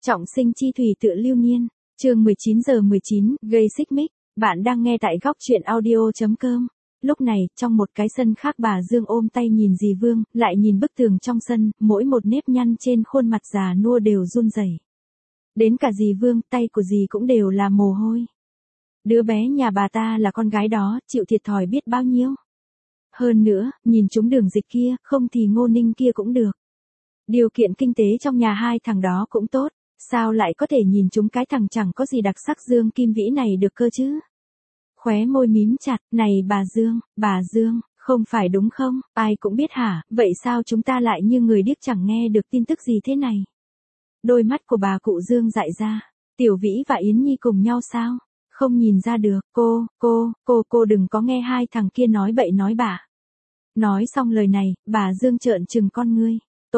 Trọng sinh chi thủy tựa lưu niên, chương 19:19, gây xích mích, bạn đang nghe tại góc truyện audio.com. Lúc này, trong một cái sân khác bà Dương ôm tay nhìn dì Vương, lại nhìn bức tường trong sân, mỗi một nếp nhăn trên khuôn mặt già nua đều run rẩy. Đến cả dì Vương, tay của dì cũng đều là mồ hôi. Đứa bé nhà bà ta là con gái đó, chịu thiệt thòi biết bao nhiêu. Hơn nữa, nhìn chúng Đường Dịch kia, không thì Ngô Ninh kia cũng được. Điều kiện kinh tế trong nhà hai thằng đó cũng tốt, sao lại có thể nhìn chúng cái thằng chẳng có gì đặc sắc Dương Kim Vĩ này được cơ chứ? Khóe môi mím chặt, này bà Dương, không phải đúng không, ai cũng biết hả, vậy sao chúng ta lại như người điếc chẳng nghe được tin tức gì thế này? Đôi mắt của bà cụ Dương dại ra, Tiểu Vĩ và Yến Nhi cùng nhau sao? Không nhìn ra được, cô đừng có nghe hai thằng kia nói bậy nói bạ. Nói xong lời này, bà Dương trợn trừng con ngươi.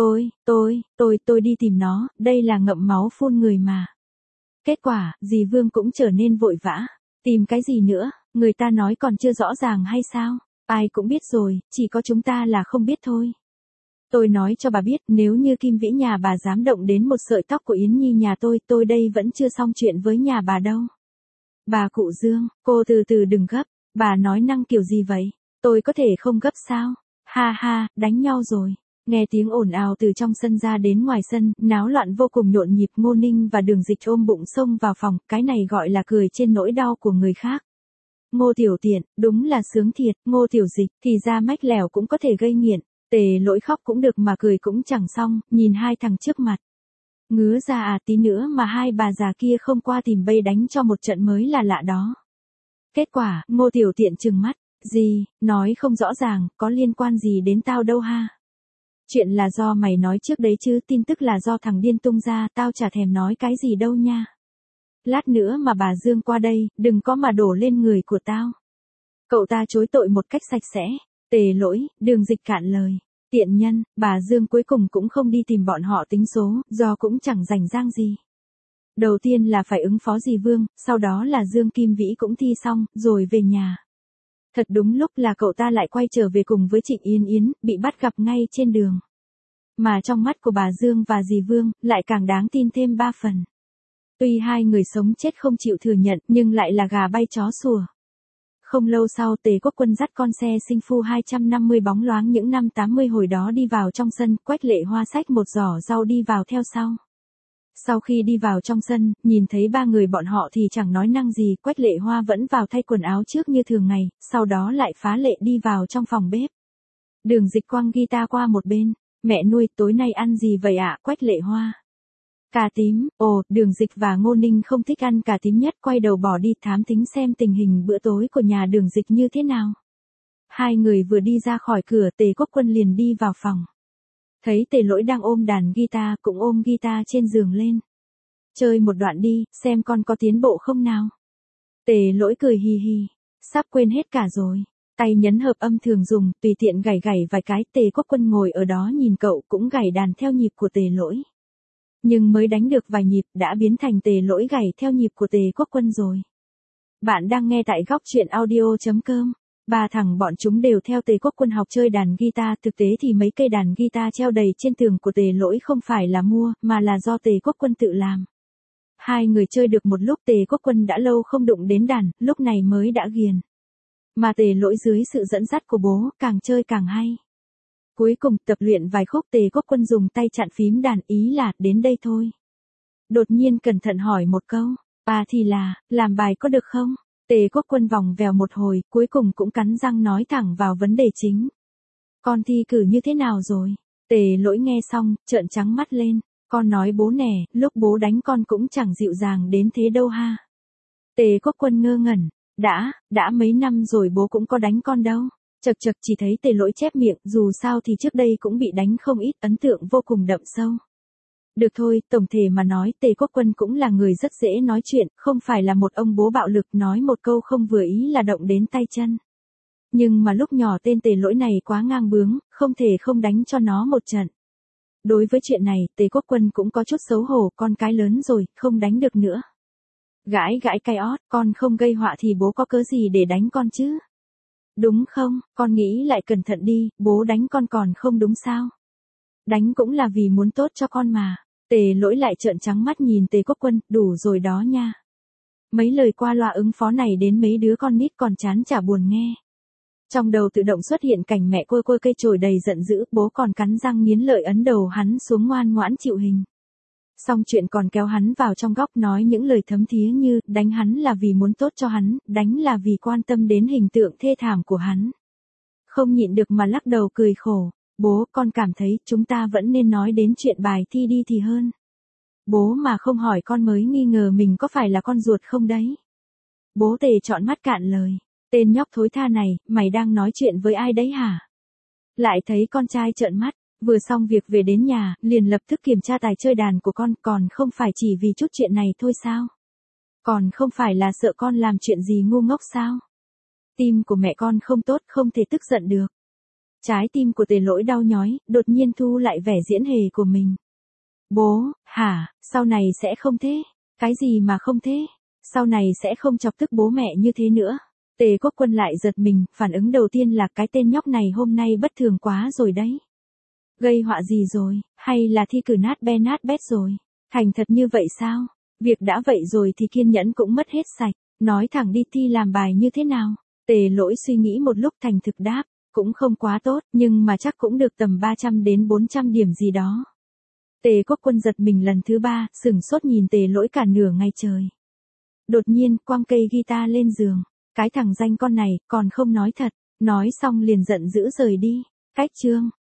Tôi đi tìm nó, đây là ngậm máu phun người mà. Kết quả, dì Vương cũng trở nên vội vã. Tìm cái gì nữa, người ta nói còn chưa rõ ràng hay sao? Ai cũng biết rồi, chỉ có chúng ta là không biết thôi. Tôi nói cho bà biết, nếu như Kim Vĩ nhà bà dám động đến một sợi tóc của Yến Nhi nhà tôi đây vẫn chưa xong chuyện với nhà bà đâu. Bà cụ Dương, cô từ từ đừng gấp, bà nói năng kiểu gì vậy? Tôi có thể không gấp sao? Ha, đánh nhau rồi. Nghe tiếng ồn ào từ trong sân ra đến ngoài sân, náo loạn vô cùng nhộn nhịp. Ngô Ninh và Đường Dịch ôm bụng xông vào phòng, cái này gọi là cười trên nỗi đau của người khác. Ngô Tiểu Tiện, đúng là sướng thiệt, Ngô Tiểu Dịch, thì ra mách lẻo cũng có thể gây nghiện, Tề Lỗi khóc cũng được mà cười cũng chẳng xong, nhìn hai thằng trước mặt. Ngứa ra à, tí nữa mà hai bà già kia không qua tìm bây đánh cho một trận mới là lạ đó. Kết quả, Ngô Tiểu Tiện trừng mắt, gì, nói không rõ ràng, có liên quan gì đến tao đâu ha. Chuyện là do mày nói trước đấy chứ, tin tức là do thằng điên tung ra, tao chả thèm nói cái gì đâu nha. Lát nữa mà bà Dương qua đây, đừng có mà đổ lên người của tao. Cậu ta chối tội một cách sạch sẽ. Tề Lỗi, Đường Dịch cạn lời. Tiện nhân, bà Dương cuối cùng cũng không đi tìm bọn họ tính số, do cũng chẳng rảnh rang gì. Đầu tiên là phải ứng phó dì Vương, sau đó là Dương Kim Vĩ cũng thi xong, rồi về nhà. Thật đúng lúc là cậu ta lại quay trở về cùng với Trịnh Yên Yến, bị bắt gặp ngay trên đường. Mà trong mắt của bà Dương và dì Vương, lại càng đáng tin thêm 3 phần. Tuy hai người sống chết không chịu thừa nhận, nhưng lại là gà bay chó sủa. Không lâu sau Tề Quốc Quân dắt con xe sinh phu 250 bóng loáng những năm 80 hồi đó đi vào trong sân, Quách Lệ Hoa xách một giỏ rau đi vào theo sau. Sau khi đi vào trong sân, nhìn thấy ba người bọn họ thì chẳng nói năng gì, Quách Lệ Hoa vẫn vào thay quần áo trước như thường ngày, sau đó lại phá lệ đi vào trong phòng bếp. Đường Dịch quăng guitar qua một bên, mẹ nuôi, tối nay ăn gì vậy ạ? Quách Lệ Hoa. Cà tím, Đường Dịch và Ngô Ninh không thích ăn cà tím nhất, quay đầu bỏ đi thám thính xem tình hình bữa tối của nhà Đường Dịch như thế nào. Hai người vừa đi ra khỏi cửa, Tề Quốc Quân liền đi vào phòng. Thấy Tề Lỗi đang ôm đàn guitar, cũng ôm guitar trên giường lên. Chơi một đoạn đi, xem con có tiến bộ không nào. Tề Lỗi cười hì hì, sắp quên hết cả rồi. Tay nhấn hợp âm thường dùng, tùy tiện gảy vài cái. Tề Quốc Quân ngồi ở đó nhìn cậu cũng gảy đàn theo nhịp của Tề Lỗi. Nhưng mới đánh được vài nhịp, đã biến thành Tề Lỗi gảy theo nhịp của Tề Quốc Quân rồi. Bạn đang nghe tại góc truyện audio.com. Ba thằng bọn chúng đều theo Tề Quốc Quân học chơi đàn guitar, thực tế thì mấy cây đàn guitar treo đầy trên tường của Tề Lỗi không phải là mua, mà là do Tề Quốc Quân tự làm. Hai người chơi được một lúc, Tề Quốc Quân đã lâu không đụng đến đàn, lúc này mới đã ghiền. Mà Tề Lỗi dưới sự dẫn dắt của bố, càng chơi càng hay. Cuối cùng tập luyện vài khúc, Tề Quốc Quân dùng tay chặn phím đàn, ý là đến đây thôi. Đột nhiên cẩn thận hỏi một câu, thì là, làm bài có được không? Tề Quốc Quân vòng vèo một hồi, cuối cùng cũng cắn răng nói thẳng vào vấn đề chính. Con thi cử như thế nào rồi? Tề Lỗi nghe xong, trợn trắng mắt lên. Con nói bố nè, lúc bố đánh con cũng chẳng dịu dàng đến thế đâu ha. Tề Quốc Quân ngơ ngẩn. Đã mấy năm rồi bố cũng có đánh con đâu. Chật chỉ thấy Tề Lỗi chép miệng, dù sao thì trước đây cũng bị đánh không ít, ấn tượng vô cùng đậm sâu. Được thôi, tổng thể mà nói, Tề Quốc Quân cũng là người rất dễ nói chuyện, không phải là một ông bố bạo lực, nói một câu không vừa ý là động đến tay chân. Nhưng mà lúc nhỏ tên Tề Lỗi này quá ngang bướng, không thể không đánh cho nó một trận. Đối với chuyện này, Tề Quốc Quân cũng có chút xấu hổ, con cái lớn rồi, không đánh được nữa. Gãi cái ót, con không gây họa thì bố có cớ gì để đánh con chứ? Đúng không, con nghĩ lại cẩn thận đi, bố đánh con còn không đúng sao? Đánh cũng là vì muốn tốt cho con mà. Tề Lỗi lại trợn trắng mắt nhìn Tề Quốc Quân, đủ rồi đó nha. Mấy lời qua loa ứng phó này đến mấy đứa con nít còn chán chả buồn nghe. Trong đầu tự động xuất hiện cảnh mẹ côi côi cây chổi đầy giận dữ, bố còn cắn răng nghiến lợi ấn đầu hắn xuống ngoan ngoãn chịu hình. Xong chuyện còn kéo hắn vào trong góc nói những lời thấm thía như, đánh hắn là vì muốn tốt cho hắn, đánh là vì quan tâm đến hình tượng thê thảm của hắn. Không nhịn được mà lắc đầu cười khổ, bố con cảm thấy chúng ta vẫn nên nói đến chuyện bài thi đi thì hơn. Bố mà không hỏi con mới nghi ngờ mình có phải là con ruột không đấy. Bố Tề trọn mắt cạn lời, tên nhóc thối tha này, mày đang nói chuyện với ai đấy hả? Lại thấy con trai trợn mắt. Vừa xong việc về đến nhà, liền lập tức kiểm tra tài chơi đàn của con, còn không phải chỉ vì chút chuyện này thôi sao? Còn không phải là sợ con làm chuyện gì ngu ngốc sao? Tim của mẹ con không tốt, không thể tức giận được. Trái tim của Tề Lỗi đau nhói, đột nhiên thu lại vẻ diễn hề của mình. Bố, hả, sau này sẽ không thế? Cái gì mà không thế? Sau này sẽ không chọc tức bố mẹ như thế nữa. Tề Quốc Quân lại giật mình, phản ứng đầu tiên là cái tên nhóc này hôm nay bất thường quá rồi đấy. Gây họa gì rồi, hay là thi cử nát bét rồi? Thành thật như vậy sao? Việc đã vậy rồi thì kiên nhẫn cũng mất hết sạch. Nói thẳng đi, thi làm bài như thế nào? Tề Lỗi suy nghĩ một lúc thành thực đáp, cũng không quá tốt, nhưng mà chắc cũng được tầm 300 đến 400 điểm gì đó. Tề Quốc Quân giật mình lần thứ 3, sửng sốt nhìn Tề Lỗi cả nửa ngày trời. Đột nhiên, quăng cây guitar lên giường. Cái thằng danh con này, còn không nói thật. Nói xong liền giận dữ rời đi. Cách chương.